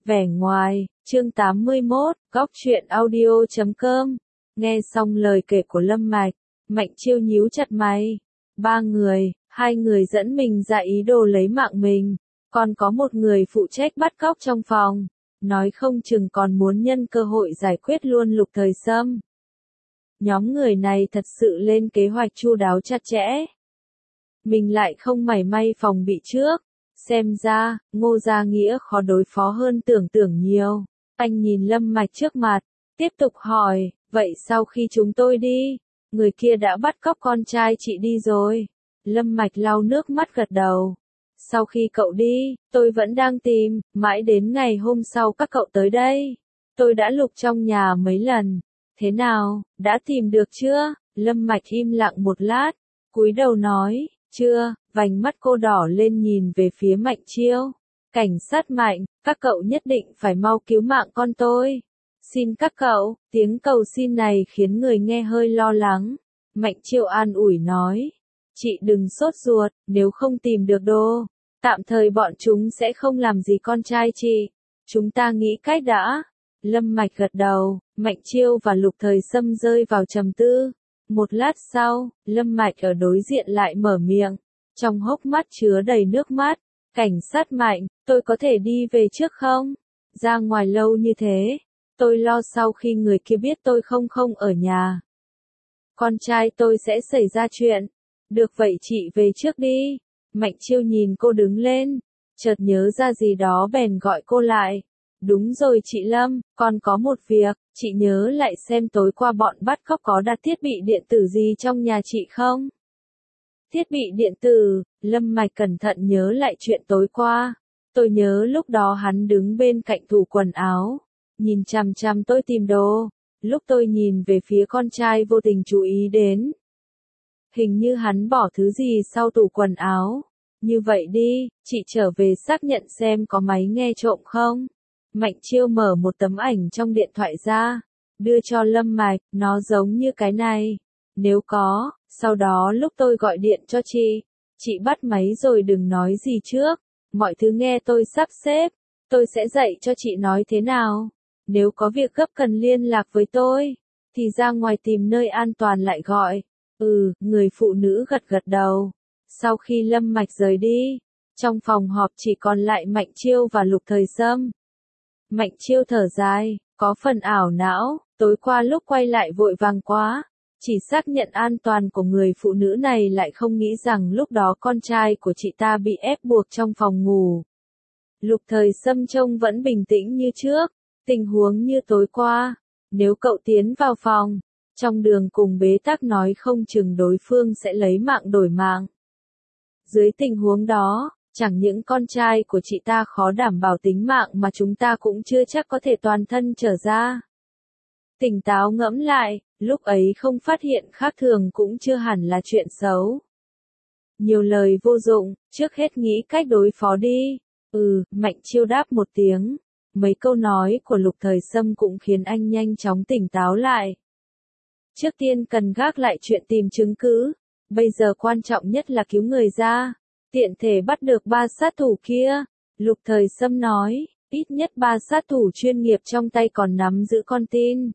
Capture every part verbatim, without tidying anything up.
Vẻ ngoài, chương tám mươi mốt, góc truyện audio chấm com. Nghe xong lời kể của Lâm Mạch, Mạnh Chiêu nhíu chặt mày. Ba người, hai người dẫn mình ra ý đồ lấy mạng mình, còn có một người phụ trách bắt cóc trong phòng, nói không chừng còn muốn nhân cơ hội giải quyết luôn Lục Thời Sâm. Nhóm người này thật sự lên kế hoạch chu đáo chặt chẽ. Mình lại không mảy may phòng bị trước. Xem ra, Ngô Gia Nghĩa khó đối phó hơn tưởng tượng nhiều. Anh nhìn Lâm Mạch trước mặt, tiếp tục hỏi, vậy sau khi chúng tôi đi, người kia đã bắt cóc con trai chị đi rồi. Lâm Mạch lau nước mắt gật đầu. Sau khi cậu đi, tôi vẫn đang tìm, mãi đến ngày hôm sau các cậu tới đây. Tôi đã lục trong nhà mấy lần. Thế nào, đã tìm được chưa? Lâm Mạch im lặng một lát, cúi đầu nói, chưa. Vành mắt cô đỏ lên nhìn về phía Mạnh Chiêu. Cảnh sát Mạnh, các cậu nhất định phải mau cứu mạng con tôi. Xin các cậu, tiếng cầu xin này khiến người nghe hơi lo lắng. Mạnh Chiêu an ủi nói, chị đừng sốt ruột, nếu không tìm được đồ, tạm thời bọn chúng sẽ không làm gì con trai chị. Chúng ta nghĩ cách đã. Lâm Mạch gật đầu, Mạnh Chiêu và Lục Thời Sâm rơi vào trầm tư. Một lát sau, Lâm Mạch ở đối diện lại mở miệng. Trong hốc mắt chứa đầy nước mắt, cảnh sát Mạnh, tôi có thể đi về trước không? Ra ngoài lâu như thế, tôi lo sau khi người kia biết tôi không không ở nhà. Con trai tôi sẽ xảy ra chuyện. Được vậy chị về trước đi. Mạnh Chiêu nhìn cô đứng lên, chợt nhớ ra gì đó bèn gọi cô lại. Đúng rồi chị Lâm, con có một việc, chị nhớ lại xem tối qua bọn bắt cóc có đặt thiết bị điện tử gì trong nhà chị không? Thiết bị điện tử, Lâm Mạch cẩn thận nhớ lại chuyện tối qua. Tôi nhớ lúc đó hắn đứng bên cạnh tủ quần áo, nhìn chằm chằm tôi tìm đồ. Lúc tôi nhìn về phía con trai vô tình chú ý đến. Hình như hắn bỏ thứ gì sau tủ quần áo. Như vậy đi, chị trở về xác nhận xem có máy nghe trộm không. Mạnh Chiêu mở một tấm ảnh trong điện thoại ra, đưa cho Lâm Mạch, nó giống như cái này. Nếu có, sau đó lúc tôi gọi điện cho chị, chị bắt máy rồi đừng nói gì trước, mọi thứ nghe tôi sắp xếp, tôi sẽ dạy cho chị nói thế nào. Nếu có việc gấp cần liên lạc với tôi, thì ra ngoài tìm nơi an toàn lại gọi. Ừ, người phụ nữ gật gật đầu. Sau khi Lâm Mạch rời đi, trong phòng họp chỉ còn lại Mạnh Chiêu và Lục Thời Sâm. Mạnh Chiêu thở dài, có phần ảo não, tối qua lúc quay lại vội vàng quá. Chỉ xác nhận an toàn của người phụ nữ này lại không nghĩ rằng lúc đó con trai của chị ta bị ép buộc trong phòng ngủ. Lục Thời Sâm trông vẫn bình tĩnh như trước, tình huống như tối qua. Nếu cậu tiến vào phòng, trong đường cùng bế tắc nói không chừng đối phương sẽ lấy mạng đổi mạng. Dưới tình huống đó, chẳng những con trai của chị ta khó đảm bảo tính mạng mà chúng ta cũng chưa chắc có thể toàn thân trở ra. Tỉnh táo ngẫm lại, lúc ấy không phát hiện khác thường cũng chưa hẳn là chuyện xấu. Nhiều lời vô dụng, trước hết nghĩ cách đối phó đi. Ừ, Mạnh Chiêu đáp một tiếng. Mấy câu nói của Lục Thời Sâm cũng khiến anh nhanh chóng tỉnh táo lại. Trước tiên cần gác lại chuyện tìm chứng cứ. Bây giờ quan trọng nhất là cứu người ra. Tiện thể bắt được ba sát thủ kia. Lục Thời Sâm nói, ít nhất ba sát thủ chuyên nghiệp trong tay còn nắm giữ con tin.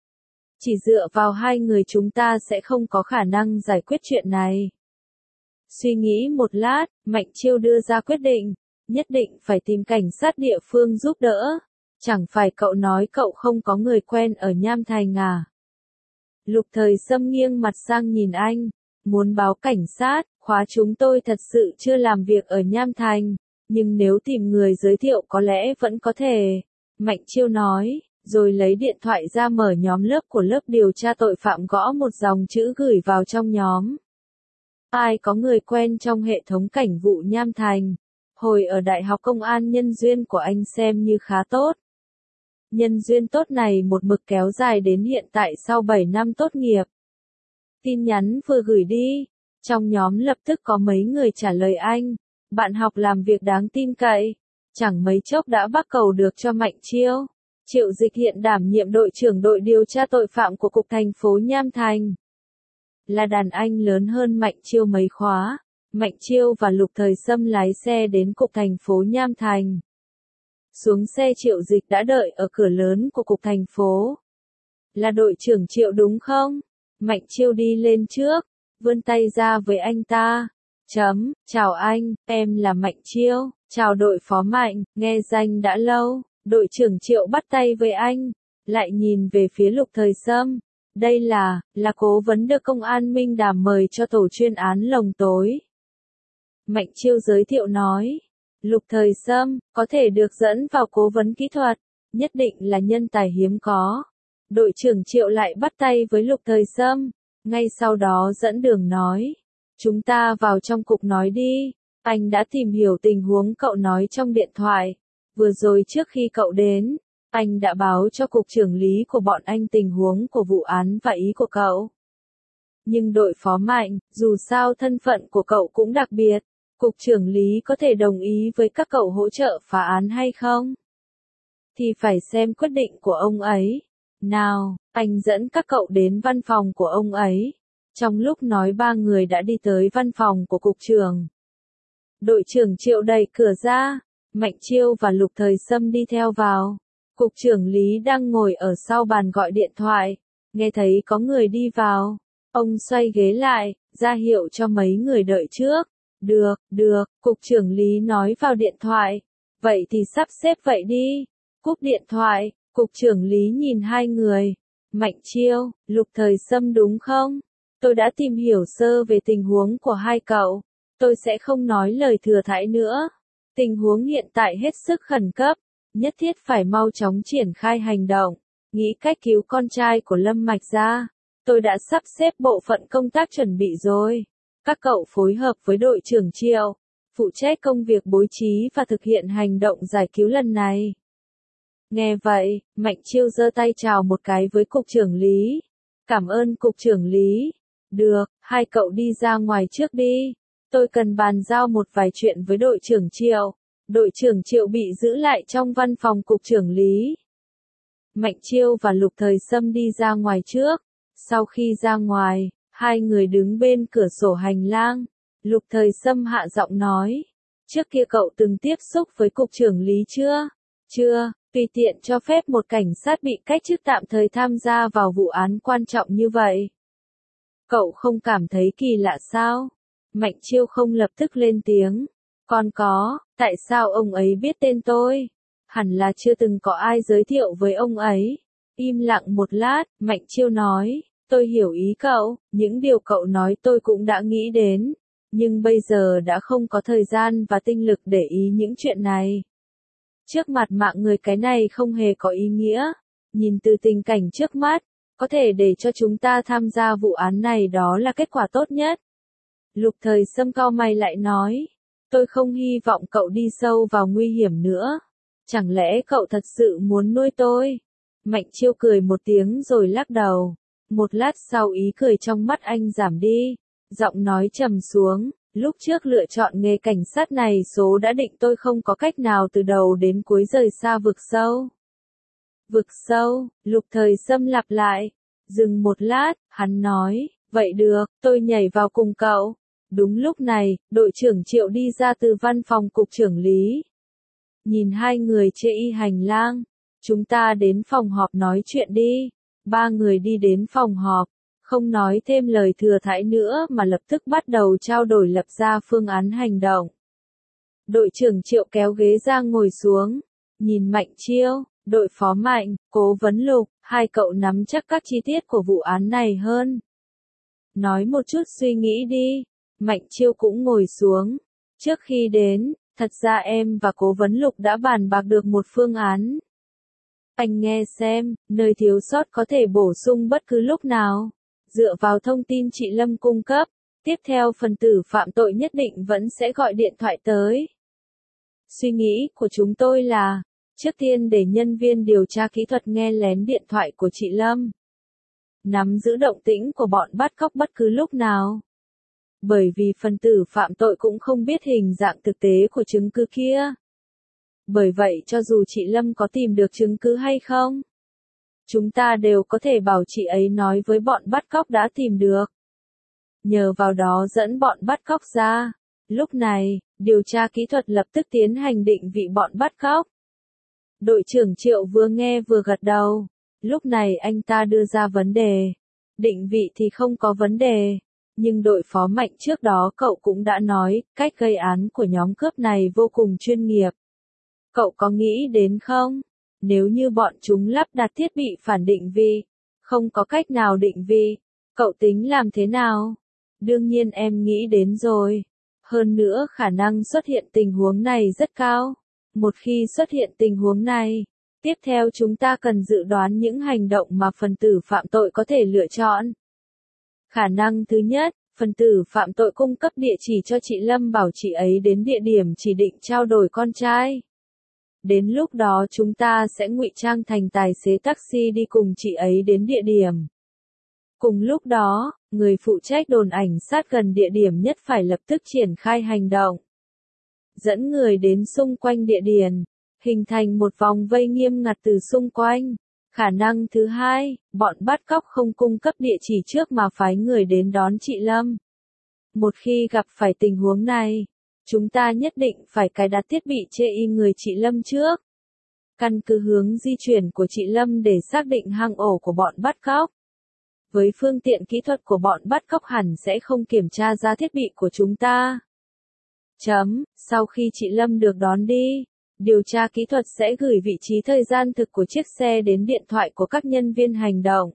Chỉ dựa vào hai người chúng ta sẽ không có khả năng giải quyết chuyện này. Suy nghĩ một lát, Mạnh Chiêu đưa ra quyết định, nhất định phải tìm cảnh sát địa phương giúp đỡ. Chẳng phải cậu nói cậu không có người quen ở Nham Thành à? Lục Thời Sâm nghiêng mặt sang nhìn anh, muốn báo cảnh sát, khóa chúng tôi thật sự chưa làm việc ở Nham Thành, nhưng nếu tìm người giới thiệu có lẽ vẫn có thể. Mạnh Chiêu nói, rồi lấy điện thoại ra mở nhóm lớp của lớp điều tra tội phạm gõ một dòng chữ gửi vào trong nhóm. Ai có người quen trong hệ thống cảnh vụ Nham Thành? Hồi ở Đại học Công an nhân duyên của anh xem như khá tốt. Nhân duyên tốt này một mực kéo dài đến hiện tại sau bảy năm tốt nghiệp. Tin nhắn vừa gửi đi, trong nhóm lập tức có mấy người trả lời anh. Bạn học làm việc đáng tin cậy. Chẳng mấy chốc đã bắt cầu được cho Mạnh Chiêu. Triệu Dịch hiện đảm nhiệm đội trưởng đội điều tra tội phạm của Cục thành phố Nham Thành. Là đàn anh lớn hơn Mạnh Chiêu mấy khóa. Mạnh Chiêu và Lục Thời Sâm lái xe đến Cục thành phố Nham Thành. Xuống xe Triệu Dịch đã đợi ở cửa lớn của cục thành phố. Là đội trưởng Triệu đúng không? Mạnh Chiêu đi lên trước, vươn tay ra với anh ta. Chấm, chào anh, em là Mạnh Chiêu, chào đội phó Mạnh, nghe danh đã lâu. Đội trưởng Triệu bắt tay với anh, lại nhìn về phía Lục Thời Sâm. Đây là, là cố vấn được công an Minh Đàm mời cho tổ chuyên án lồng tối. Mạnh Chiêu giới thiệu nói, Lục Thời Sâm, có thể được dẫn vào cố vấn kỹ thuật, nhất định là nhân tài hiếm có. Đội trưởng Triệu lại bắt tay với Lục Thời Sâm, ngay sau đó dẫn đường nói, chúng ta vào trong cục nói đi, anh đã tìm hiểu tình huống cậu nói trong điện thoại. Vừa rồi trước khi cậu đến, anh đã báo cho cục trưởng lý của bọn anh tình huống của vụ án và ý của cậu. Nhưng đội phó Mạnh, dù sao thân phận của cậu cũng đặc biệt, cục trưởng lý có thể đồng ý với các cậu hỗ trợ phá án hay không? Thì phải xem quyết định của ông ấy. Nào, anh dẫn các cậu đến văn phòng của ông ấy. Trong lúc nói ba người đã đi tới văn phòng của cục trưởng. Đội trưởng Triệu đẩy cửa ra, Mạnh Chiêu và Lục Thời Sâm đi theo vào. Cục trưởng Lý đang ngồi ở sau bàn gọi điện thoại, nghe thấy có người đi vào. Ông xoay ghế lại, ra hiệu cho mấy người đợi trước. Được, được, cục trưởng Lý nói vào điện thoại. Vậy thì sắp xếp vậy đi. Cúp điện thoại, cục trưởng Lý nhìn hai người. Mạnh Chiêu, Lục Thời Sâm đúng không? Tôi đã tìm hiểu sơ về tình huống của hai cậu. Tôi sẽ không nói lời thừa thãi nữa. Tình huống hiện tại hết sức khẩn cấp. Nhất thiết phải mau chóng triển khai hành động. Nghĩ cách cứu con trai của Lâm Mạch ra. Tôi đã sắp xếp bộ phận công tác chuẩn bị rồi. Các cậu phối hợp với đội trưởng Triệu, phụ trách công việc bố trí và thực hiện hành động giải cứu lần này. Nghe vậy, Mạnh Chiêu giơ tay chào một cái với cục trưởng Lý. Cảm ơn cục trưởng Lý. Được, hai cậu đi ra ngoài trước đi. Tôi cần bàn giao một vài chuyện với đội trưởng Triệu. Đội trưởng Triệu bị giữ lại trong văn phòng cục trưởng Lý. Mạnh Chiêu và Lục Thời Sâm đi ra ngoài trước. Sau khi ra ngoài, hai người đứng bên cửa sổ hành lang. Lục Thời Sâm hạ giọng nói. Trước kia cậu từng tiếp xúc với cục trưởng Lý chưa? Chưa, tùy tiện cho phép một cảnh sát bị cách chức tạm thời tham gia vào vụ án quan trọng như vậy. Cậu không cảm thấy kỳ lạ sao? Mạnh Chiêu không lập tức lên tiếng. Còn có, tại sao ông ấy biết tên tôi? Hẳn là chưa từng có ai giới thiệu với ông ấy. Im lặng một lát, Mạnh Chiêu nói. Tôi hiểu ý cậu, những điều cậu nói tôi cũng đã nghĩ đến. Nhưng bây giờ đã không có thời gian và tinh lực để ý những chuyện này. Trước mặt mạng người cái này không hề có ý nghĩa. Nhìn từ tình cảnh trước mắt, có thể để cho chúng ta tham gia vụ án này đó là kết quả tốt nhất. Lục Thời Sâm cau mày lại nói. Tôi không hy vọng cậu đi sâu vào nguy hiểm nữa. Chẳng lẽ cậu thật sự muốn nuôi tôi? Mạnh Chiêu cười một tiếng rồi lắc đầu. Một lát sau ý cười trong mắt anh giảm đi. Giọng nói trầm xuống. Lúc trước lựa chọn nghề cảnh sát này số đã định tôi không có cách nào từ đầu đến cuối rời xa vực sâu. Vực sâu, Lục Thời Sâm lặp lại. Dừng một lát, hắn nói. Vậy được, tôi nhảy vào cùng cậu. Đúng lúc này, đội trưởng Triệu đi ra từ văn phòng cục trưởng Lý. Nhìn hai người chê y hành lang. Chúng ta đến phòng họp nói chuyện đi. Ba người đi đến phòng họp. Không nói thêm lời thừa thãi nữa mà lập tức bắt đầu trao đổi lập ra phương án hành động. Đội trưởng Triệu kéo ghế ra ngồi xuống. Nhìn Mạnh Chiêu, đội phó Mạnh, cố vấn Lục, hai cậu nắm chắc các chi tiết của vụ án này hơn. Nói một chút suy nghĩ đi. Mạnh Chiêu cũng ngồi xuống. Trước khi đến, thật ra em và cố vấn Lục đã bàn bạc được một phương án. Anh nghe xem, nơi thiếu sót có thể bổ sung bất cứ lúc nào. Dựa vào thông tin chị Lâm cung cấp, tiếp theo phần tử phạm tội nhất định vẫn sẽ gọi điện thoại tới. Suy nghĩ của chúng tôi là, trước tiên để nhân viên điều tra kỹ thuật nghe lén điện thoại của chị Lâm. Nắm giữ động tĩnh của bọn bắt cóc bất cứ lúc nào. Bởi vì phần tử phạm tội cũng không biết hình dạng thực tế của chứng cứ kia. Bởi vậy cho dù chị Lâm có tìm được chứng cứ hay không, chúng ta đều có thể bảo chị ấy nói với bọn bắt cóc đã tìm được. Nhờ vào đó dẫn bọn bắt cóc ra. Lúc này, điều tra kỹ thuật lập tức tiến hành định vị bọn bắt cóc. Đội trưởng Triệu vừa nghe vừa gật đầu. Lúc này anh ta đưa ra vấn đề. Định vị thì không có vấn đề. Nhưng đội phó Mạnh trước đó cậu cũng đã nói, cách gây án của nhóm cướp này vô cùng chuyên nghiệp. Cậu có nghĩ đến không? Nếu như bọn chúng lắp đặt thiết bị phản định vị, không có cách nào định vị, cậu tính làm thế nào? Đương nhiên em nghĩ đến rồi. Hơn nữa khả năng xuất hiện tình huống này rất cao. Một khi xuất hiện tình huống này, tiếp theo chúng ta cần dự đoán những hành động mà phần tử phạm tội có thể lựa chọn. Khả năng thứ nhất, phần tử phạm tội cung cấp địa chỉ cho chị Lâm bảo chị ấy đến địa điểm chỉ định trao đổi con trai. Đến lúc đó chúng ta sẽ ngụy trang thành tài xế taxi đi cùng chị ấy đến địa điểm. Cùng lúc đó, người phụ trách đồn ảnh sát gần địa điểm nhất phải lập tức triển khai hành động. Dẫn người đến xung quanh địa điểm, hình thành một vòng vây nghiêm ngặt từ xung quanh. Khả năng thứ hai, bọn bắt cóc không cung cấp địa chỉ trước mà phái người đến đón chị Lâm. Một khi gặp phải tình huống này, chúng ta nhất định phải cài đặt thiết bị chê y người chị Lâm trước. Căn cứ hướng di chuyển của chị Lâm để xác định hang ổ của bọn bắt cóc. Với phương tiện kỹ thuật của bọn bắt cóc hẳn sẽ không kiểm tra ra thiết bị của chúng ta. Chấm, sau khi chị Lâm được đón đi, điều tra kỹ thuật sẽ gửi vị trí thời gian thực của chiếc xe đến điện thoại của các nhân viên hành động.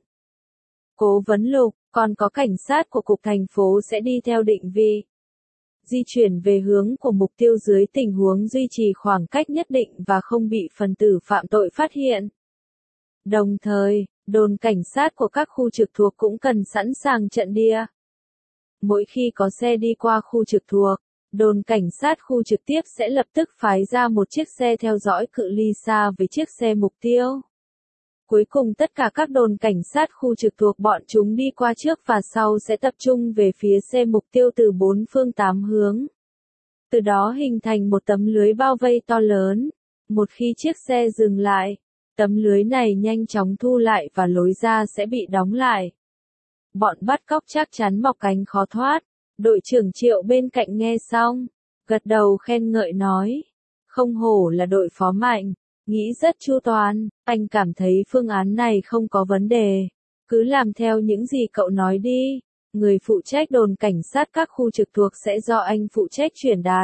Cố vấn Lục, còn có cảnh sát của cục thành phố sẽ đi theo định vị. Di chuyển về hướng của mục tiêu dưới tình huống duy trì khoảng cách nhất định và không bị phần tử phạm tội phát hiện. Đồng thời, đồn cảnh sát của các khu trực thuộc cũng cần sẵn sàng trận địa. Mỗi khi có xe đi qua khu trực thuộc, đồn cảnh sát khu trực tiếp sẽ lập tức phái ra một chiếc xe theo dõi cự ly xa với chiếc xe mục tiêu. Cuối cùng tất cả các đồn cảnh sát khu trực thuộc bọn chúng đi qua trước và sau sẽ tập trung về phía xe mục tiêu từ bốn phương tám hướng. Từ đó hình thành một tấm lưới bao vây to lớn. Một khi chiếc xe dừng lại, tấm lưới này nhanh chóng thu lại và lối ra sẽ bị đóng lại. Bọn bắt cóc chắc chắn mọc cánh khó thoát. Đội trưởng Triệu bên cạnh nghe xong, gật đầu khen ngợi nói. Không hổ là đội phó Mạnh, nghĩ rất chu toàn, anh cảm thấy phương án này không có vấn đề. Cứ làm theo những gì cậu nói đi, người phụ trách đồn cảnh sát các khu trực thuộc sẽ do anh phụ trách truyền đạt.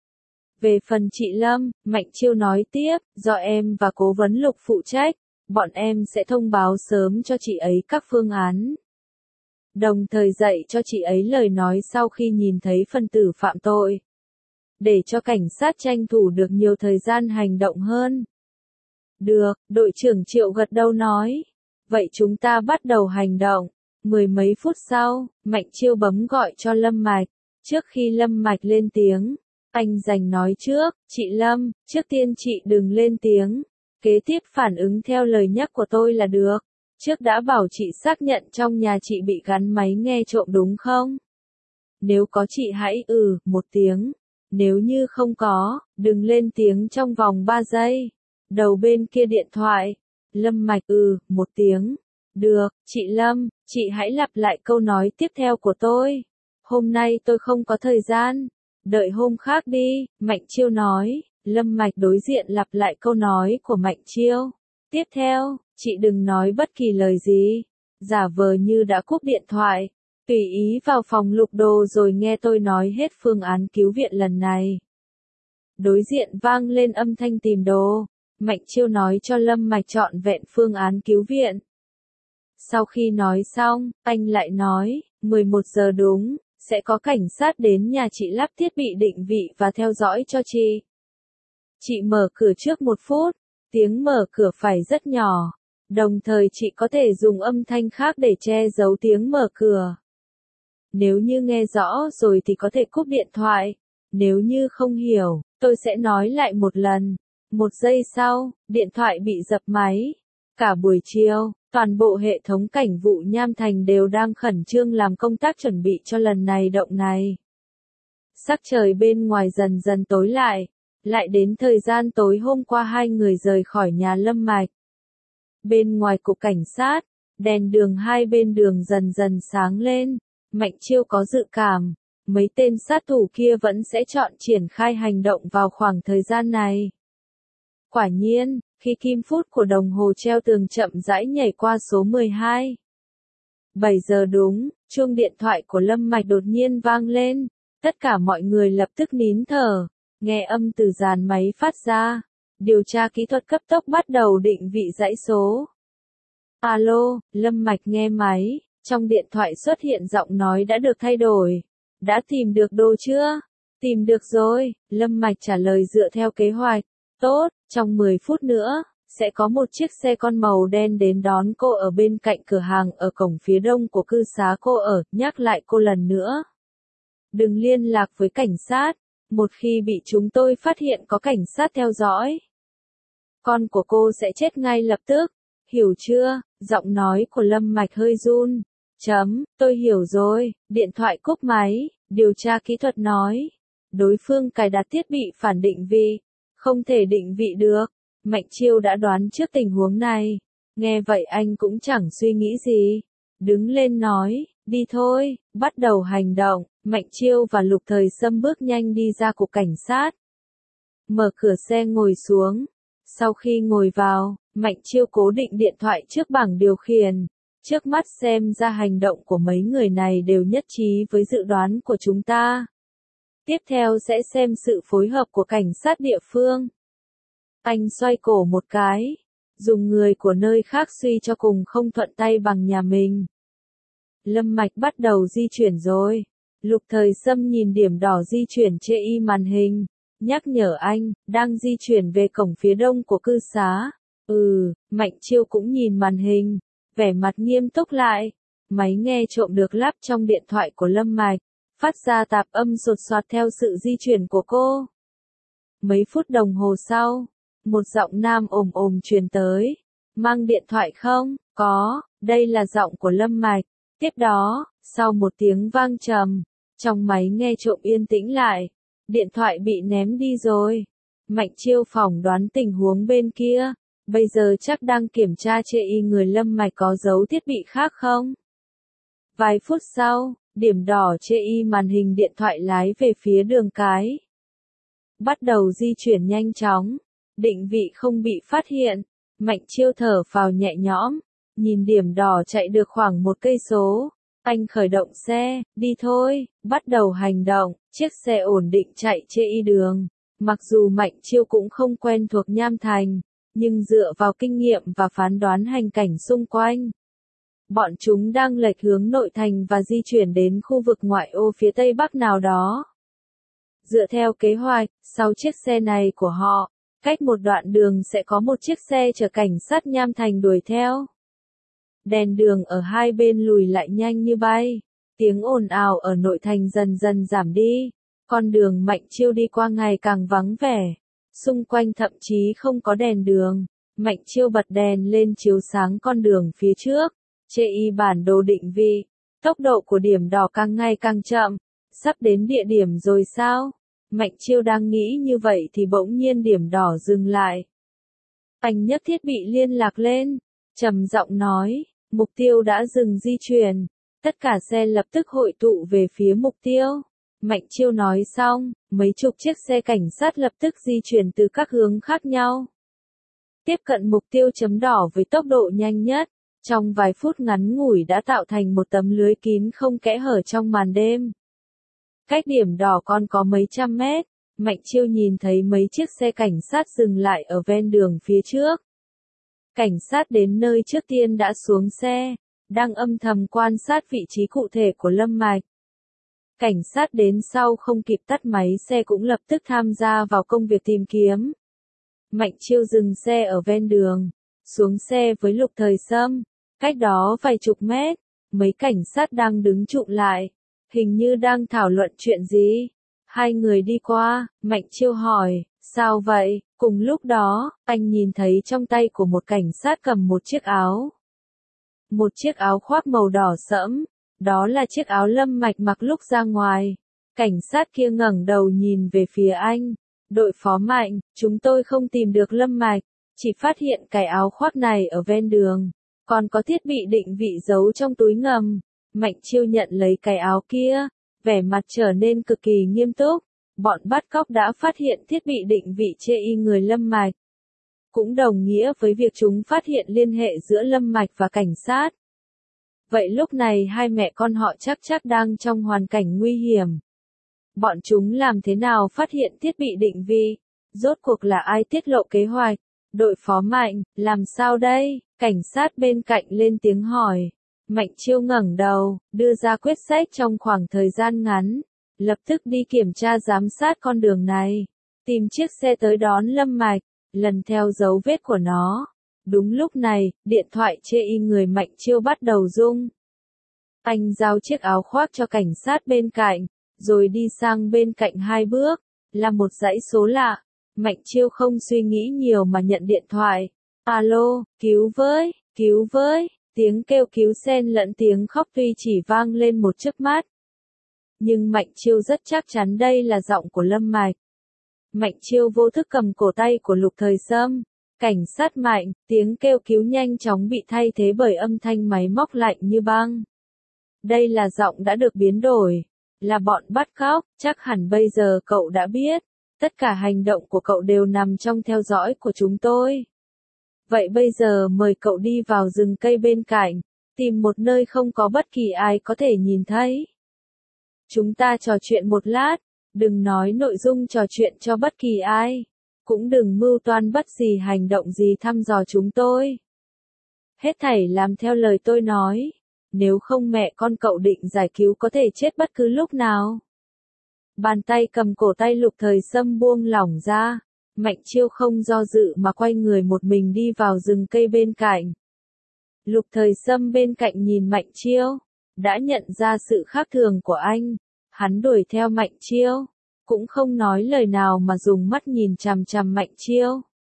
Về phần chị Lâm, Mạnh Chiêu nói tiếp, do em và cố vấn Lục phụ trách, bọn em sẽ thông báo sớm cho chị ấy các phương án. Đồng thời dạy cho chị ấy lời nói sau khi nhìn thấy phần tử phạm tội. Để cho cảnh sát tranh thủ được nhiều thời gian hành động hơn. Được, đội trưởng Triệu gật đầu nói. Vậy chúng ta bắt đầu hành động. Mười mấy phút sau, Mạnh Chiêu bấm gọi cho Lâm Mạch. Trước khi Lâm Mạch lên tiếng, anh dành nói trước, chị Lâm, trước tiên chị đừng lên tiếng. Kế tiếp phản ứng theo lời nhắc của tôi là được. Trước đã bảo chị xác nhận trong nhà chị bị gắn máy nghe trộm đúng không? Nếu có chị hãy ừ, một tiếng. Nếu như không có, đừng lên tiếng trong vòng ba giây. Đầu bên kia điện thoại. Lâm Mạch ừ, một tiếng. Được, chị Lâm, chị hãy lặp lại câu nói tiếp theo của tôi. Hôm nay tôi không có thời gian. Đợi hôm khác đi, Mạnh Chiêu nói. Lâm Mạch đối diện lặp lại câu nói của Mạnh Chiêu. Tiếp theo, chị đừng nói bất kỳ lời gì. Giả vờ như đã cúp điện thoại. Tùy ý vào phòng lục đồ rồi nghe tôi nói hết phương án cứu viện lần này. Đối diện vang lên âm thanh tìm đồ. Mạnh Chiêu nói cho Lâm Mạch trọn vẹn phương án cứu viện. Sau khi nói xong, anh lại nói, mười một giờ đúng, sẽ có cảnh sát đến nhà chị lắp thiết bị định vị và theo dõi cho chị. Chị mở cửa trước một phút, tiếng mở cửa phải rất nhỏ. Đồng thời chị có thể dùng âm thanh khác để che giấu tiếng mở cửa. Nếu như nghe rõ rồi thì có thể cúp điện thoại. Nếu như không hiểu, tôi sẽ nói lại một lần. Một giây sau, điện thoại bị dập máy. Cả buổi chiều, toàn bộ hệ thống cảnh vụ Nham Thành đều đang khẩn trương làm công tác chuẩn bị cho lần này động này. Sắc trời bên ngoài dần dần tối lại. Lại đến thời gian tối hôm qua hai người rời khỏi nhà Lâm Mạch. Bên ngoài cục cảnh sát, đèn đường hai bên đường dần dần sáng lên. Mạnh Chiêu có dự cảm, mấy tên sát thủ kia vẫn sẽ chọn triển khai hành động vào khoảng thời gian này. Quả nhiên, Khi kim phút của đồng hồ treo tường chậm rãi nhảy qua số mười hai. bảy giờ đúng, chuông điện thoại của Lâm Mạch đột nhiên vang lên. Tất cả mọi người lập tức nín thở, nghe âm từ dàn máy phát ra. Điều tra kỹ thuật cấp tốc bắt đầu định vị dãy số. Alo, Lâm Mạch nghe máy, trong điện thoại xuất hiện giọng nói đã được thay đổi. Đã tìm được đồ chưa? Tìm được rồi, Lâm Mạch trả lời dựa theo kế hoạch. Tốt, trong mười phút nữa, sẽ có một chiếc xe con màu đen đến đón cô ở bên cạnh cửa hàng ở cổng phía đông của cư xá cô ở, nhắc lại cô lần nữa. Đừng liên lạc với cảnh sát, một khi bị chúng tôi phát hiện có cảnh sát theo dõi. Con của cô sẽ chết ngay lập tức, hiểu chưa? Giọng nói của Lâm Mạch hơi run. Chấm, tôi hiểu rồi, điện thoại cúp máy, điều tra kỹ thuật nói. Đối phương cài đặt thiết bị phản định vị, không thể định vị được. Mạnh Chiêu đã đoán trước tình huống này. Nghe vậy anh cũng chẳng suy nghĩ gì. Đứng lên nói, đi thôi, bắt đầu hành động. Mạnh Chiêu và Lục Thời Sâm bước nhanh đi ra cục cảnh sát. Mở cửa xe ngồi xuống. Sau khi ngồi vào, Mạnh Chiêu cố định điện thoại trước bảng điều khiển. Trước mắt xem ra hành động của mấy người này đều nhất trí với dự đoán của chúng ta. Tiếp theo sẽ xem sự phối hợp của cảnh sát địa phương. Anh xoay cổ một cái, dùng người của nơi khác suy cho cùng không thuận tay bằng nhà mình. Lâm Mạch bắt đầu di chuyển rồi. Lục Thời Sâm nhìn điểm đỏ di chuyển trên y màn hình, nhắc nhở anh, đang di chuyển về cổng phía đông của cư xá. Ừ, Mạnh Chiêu cũng nhìn màn hình, vẻ mặt nghiêm túc lại. Máy nghe trộm được lắp trong điện thoại của Lâm Mạch, phát ra tạp âm sột soạt theo sự di chuyển của cô. Mấy phút đồng hồ sau, một giọng nam ồm ồm truyền tới. Mang điện thoại không? Có, đây là giọng của Lâm Mạch. Tiếp đó, sau một tiếng vang trầm, trong máy nghe trộm yên tĩnh lại. Điện thoại bị ném đi rồi. Mạnh Chiêu phỏng đoán tình huống bên kia. Bây giờ chắc đang kiểm tra chê y người Lâm Mạch có giấu thiết bị khác không? Vài phút sau, điểm đỏ chê y màn hình điện thoại lái về phía đường cái. Bắt đầu di chuyển nhanh chóng. Định vị không bị phát hiện. Mạnh Chiêu thở phào nhẹ nhõm. Nhìn điểm đỏ chạy được khoảng một cây số. Anh khởi động xe, đi thôi, bắt đầu hành động. Chiếc xe ổn định chạy trên y đường. Mặc dù Mạnh Chiêu cũng không quen thuộc Nham Thành, nhưng dựa vào kinh nghiệm và phán đoán hành cảnh xung quanh, bọn chúng đang lệch hướng nội thành và di chuyển đến khu vực ngoại ô phía tây bắc nào đó. Dựa theo kế hoạch, sau chiếc xe này của họ, cách một đoạn đường sẽ có một chiếc xe chở cảnh sát Nham Thành đuổi theo. Đèn đường ở hai bên lùi lại nhanh như bay. Tiếng ồn ào ở nội thành dần dần giảm đi. Con đường Mạnh Chiêu đi qua ngày càng vắng vẻ. Xung quanh thậm chí không có đèn đường. Mạnh Chiêu bật đèn lên chiếu sáng con đường phía trước. Chê y bản đồ định vị. Tốc độ của điểm đỏ càng ngày càng chậm. Sắp đến địa điểm rồi sao? Mạnh Chiêu đang nghĩ như vậy thì bỗng nhiên điểm đỏ dừng lại. Anh nhấc thiết bị liên lạc lên. Trầm giọng nói, mục tiêu đã dừng di chuyển. Tất cả xe lập tức hội tụ về phía mục tiêu. Mạnh Chiêu nói xong, mấy chục chiếc xe cảnh sát lập tức di chuyển từ các hướng khác nhau. Tiếp cận mục tiêu chấm đỏ với tốc độ nhanh nhất. Trong vài phút ngắn ngủi đã tạo thành một tấm lưới kín không kẽ hở trong màn đêm. Cách điểm đỏ còn có mấy trăm mét. Mạnh Chiêu nhìn thấy mấy chiếc xe cảnh sát dừng lại ở ven đường phía trước. Cảnh sát đến nơi trước tiên đã xuống xe, đang âm thầm quan sát vị trí cụ thể của Lâm Mạch. Cảnh sát đến sau không kịp tắt máy xe cũng lập tức tham gia vào công việc tìm kiếm. Mạnh Chiêu dừng xe ở ven đường, xuống xe với Lục Thời Sâm. Cách đó vài chục mét, mấy cảnh sát đang đứng trụ lại, hình như đang thảo luận chuyện gì. Hai người đi qua, Mạnh Chiêu hỏi, sao vậy? Cùng lúc đó, anh nhìn thấy trong tay của một cảnh sát cầm một chiếc áo. Một chiếc áo khoác màu đỏ sẫm. Đó là chiếc áo Lâm Mạch mặc lúc ra ngoài. Cảnh sát kia ngẩng đầu nhìn về phía anh. Đội phó Mạnh, chúng tôi không tìm được Lâm Mạch, chỉ phát hiện cái áo khoác này ở ven đường. Còn có thiết bị định vị giấu trong túi ngầm. Mạnh Chiêu nhận lấy cái áo kia, vẻ mặt trở nên cực kỳ nghiêm túc. Bọn bắt cóc đã phát hiện thiết bị định vị chê y người Lâm Mạch. cũng đồng nghĩa với việc chúng phát hiện liên hệ giữa Lâm Mạch và cảnh sát. Vậy lúc này hai mẹ con họ chắc chắc đang trong hoàn cảnh nguy hiểm. Bọn chúng làm thế nào phát hiện thiết bị định vị? Rốt cuộc là ai tiết lộ kế hoạch? Đội phó Mạnh, làm sao đây? Cảnh sát bên cạnh lên tiếng hỏi. Mạnh Chiêu ngẩng đầu, đưa ra quyết sách trong khoảng thời gian ngắn. Lập tức đi kiểm tra giám sát con đường này. Tìm chiếc xe tới đón Lâm Mạch, lần theo dấu vết của nó. Đúng lúc này, điện thoại chê y người Mạnh Chiêu bắt đầu rung. Anh giao chiếc áo khoác cho cảnh sát bên cạnh, rồi đi sang bên cạnh hai bước, là một dãy số lạ. Mạnh Chiêu không suy nghĩ nhiều mà nhận điện thoại. Alo, cứu với, cứu với, tiếng kêu cứu xen lẫn tiếng khóc tuy chỉ vang lên một chớp mắt. Nhưng Mạnh Chiêu rất chắc chắn đây là giọng của Lâm Mạch. Mạnh Chiêu vô thức cầm cổ tay của Lục Thời Sâm. Cảnh sát Mạnh, tiếng kêu cứu nhanh chóng bị thay thế bởi âm thanh máy móc lạnh như băng. Đây là giọng đã được biến đổi. Là bọn bắt cóc, chắc hẳn bây giờ cậu đã biết. Tất cả hành động của cậu đều nằm trong theo dõi của chúng tôi. Vậy bây giờ mời cậu đi vào rừng cây bên cạnh, tìm một nơi không có bất kỳ ai có thể nhìn thấy. Chúng ta trò chuyện một lát, đừng nói nội dung trò chuyện cho bất kỳ ai. Cũng đừng mưu toan bất gì hành động gì thăm dò chúng tôi. Hết thảy làm theo lời tôi nói. Nếu không mẹ con cậu định giải cứu có thể chết bất cứ lúc nào. Bàn tay cầm cổ tay Lục Thời Sâm buông lỏng ra. Mạnh Chiêu không do dự mà quay người một mình đi vào rừng cây bên cạnh. Lục Thời Sâm bên cạnh nhìn Mạnh Chiêu. Đã nhận ra sự khác thường của anh. Hắn đuổi theo Mạnh Chiêu. Cũng không nói lời nào mà dùng mắt nhìn chằm chằm Mạnh Chiêu.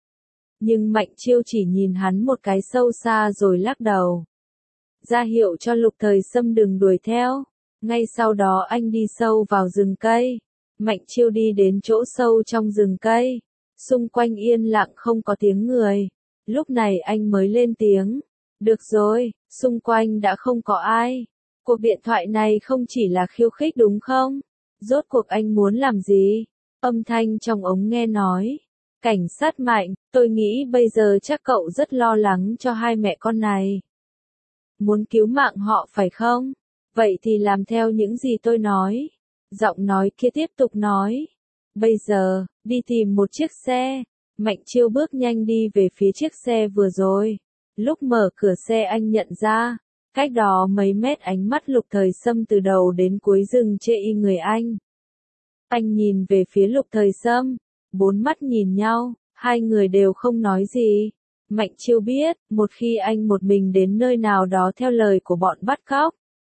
Nhưng Mạnh Chiêu chỉ nhìn hắn một cái sâu xa rồi lắc đầu. Ra hiệu cho Lục Thời Sâm đừng đuổi theo. Ngay sau đó anh đi sâu vào rừng cây. Mạnh Chiêu đi đến chỗ sâu trong rừng cây. Xung quanh yên lặng không có tiếng người. Lúc này anh mới lên tiếng. Được rồi, xung quanh đã không có ai. Cuộc điện thoại này không chỉ là khiêu khích đúng không? Rốt cuộc anh muốn làm gì? Âm thanh trong ống nghe nói. Cảnh sát Mạnh, tôi nghĩ bây giờ chắc cậu rất lo lắng cho hai mẹ con này. Muốn cứu mạng họ phải không? Vậy thì làm theo những gì tôi nói. Giọng nói kia tiếp tục nói. Bây giờ, đi tìm một chiếc xe. Mạnh Chiêu bước nhanh đi về phía chiếc xe vừa rồi. Lúc mở cửa xe anh nhận ra. Cách đó mấy mét ánh mắt Lục Thời Sâm từ đầu đến cuối rừng chê y người anh. Anh nhìn về phía Lục Thời Sâm. Bốn mắt nhìn nhau, hai người đều không nói gì. Mạnh Chiêu biết, một khi anh một mình đến nơi nào đó theo lời của bọn bắt cóc.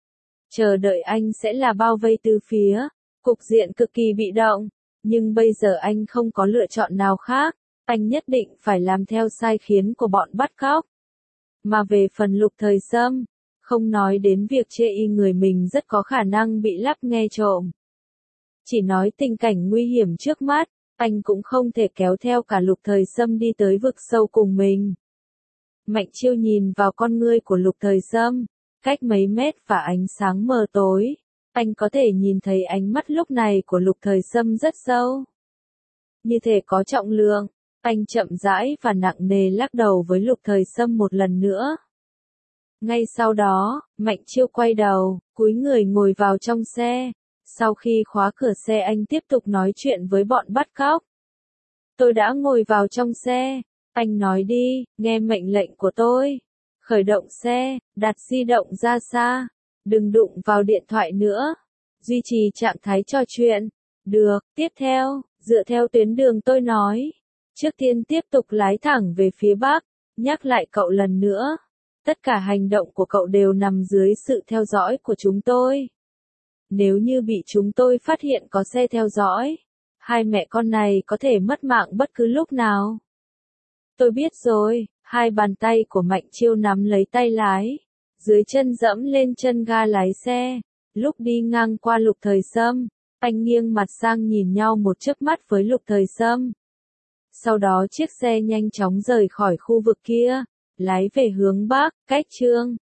Chờ đợi anh sẽ là bao vây từ phía. Cục diện cực kỳ bị động. Nhưng bây giờ anh không có lựa chọn nào khác. Anh nhất định phải làm theo sai khiến của bọn bắt cóc. Mà về phần Lục Thời Sâm, không nói đến việc chê y người mình rất có khả năng bị lắp nghe trộm. Chỉ nói tình cảnh nguy hiểm trước mắt, anh cũng không thể kéo theo cả Lục Thời Sâm đi tới vực sâu cùng mình. Mạnh Chiêu nhìn vào con ngươi của Lục Thời Sâm, cách mấy mét và ánh sáng mờ tối, anh có thể nhìn thấy ánh mắt lúc này của Lục Thời Sâm rất sâu. Như thể có trọng lượng, anh chậm rãi và nặng nề lắc đầu với Lục Thời Sâm một lần nữa. Ngay sau đó, Mạnh Chiêu quay đầu, cúi người ngồi vào trong xe. Sau khi khóa cửa xe anh tiếp tục nói chuyện với bọn bắt cóc. Tôi đã ngồi vào trong xe. Anh nói đi, nghe mệnh lệnh của tôi. Khởi động xe, đặt di động ra xa. Đừng đụng vào điện thoại nữa. Duy trì trạng thái trò chuyện. Được, tiếp theo, dựa theo tuyến đường tôi nói. Trước tiên tiếp tục lái thẳng về phía bắc. Nhắc lại cậu lần nữa. Tất cả hành động của cậu đều nằm dưới sự theo dõi của chúng tôi. Nếu như bị chúng tôi phát hiện có xe theo dõi, hai mẹ con này có thể mất mạng bất cứ lúc nào. Tôi biết rồi, hai bàn tay của Mạnh Chiêu nắm lấy tay lái, dưới chân dẫm lên chân ga lái xe. Lúc đi ngang qua Lục Thời Sâm, anh nghiêng mặt sang nhìn nhau một chớp mắt với Lục Thời Sâm. Sau đó chiếc xe nhanh chóng rời khỏi khu vực kia, lái về hướng bắc, cách Trương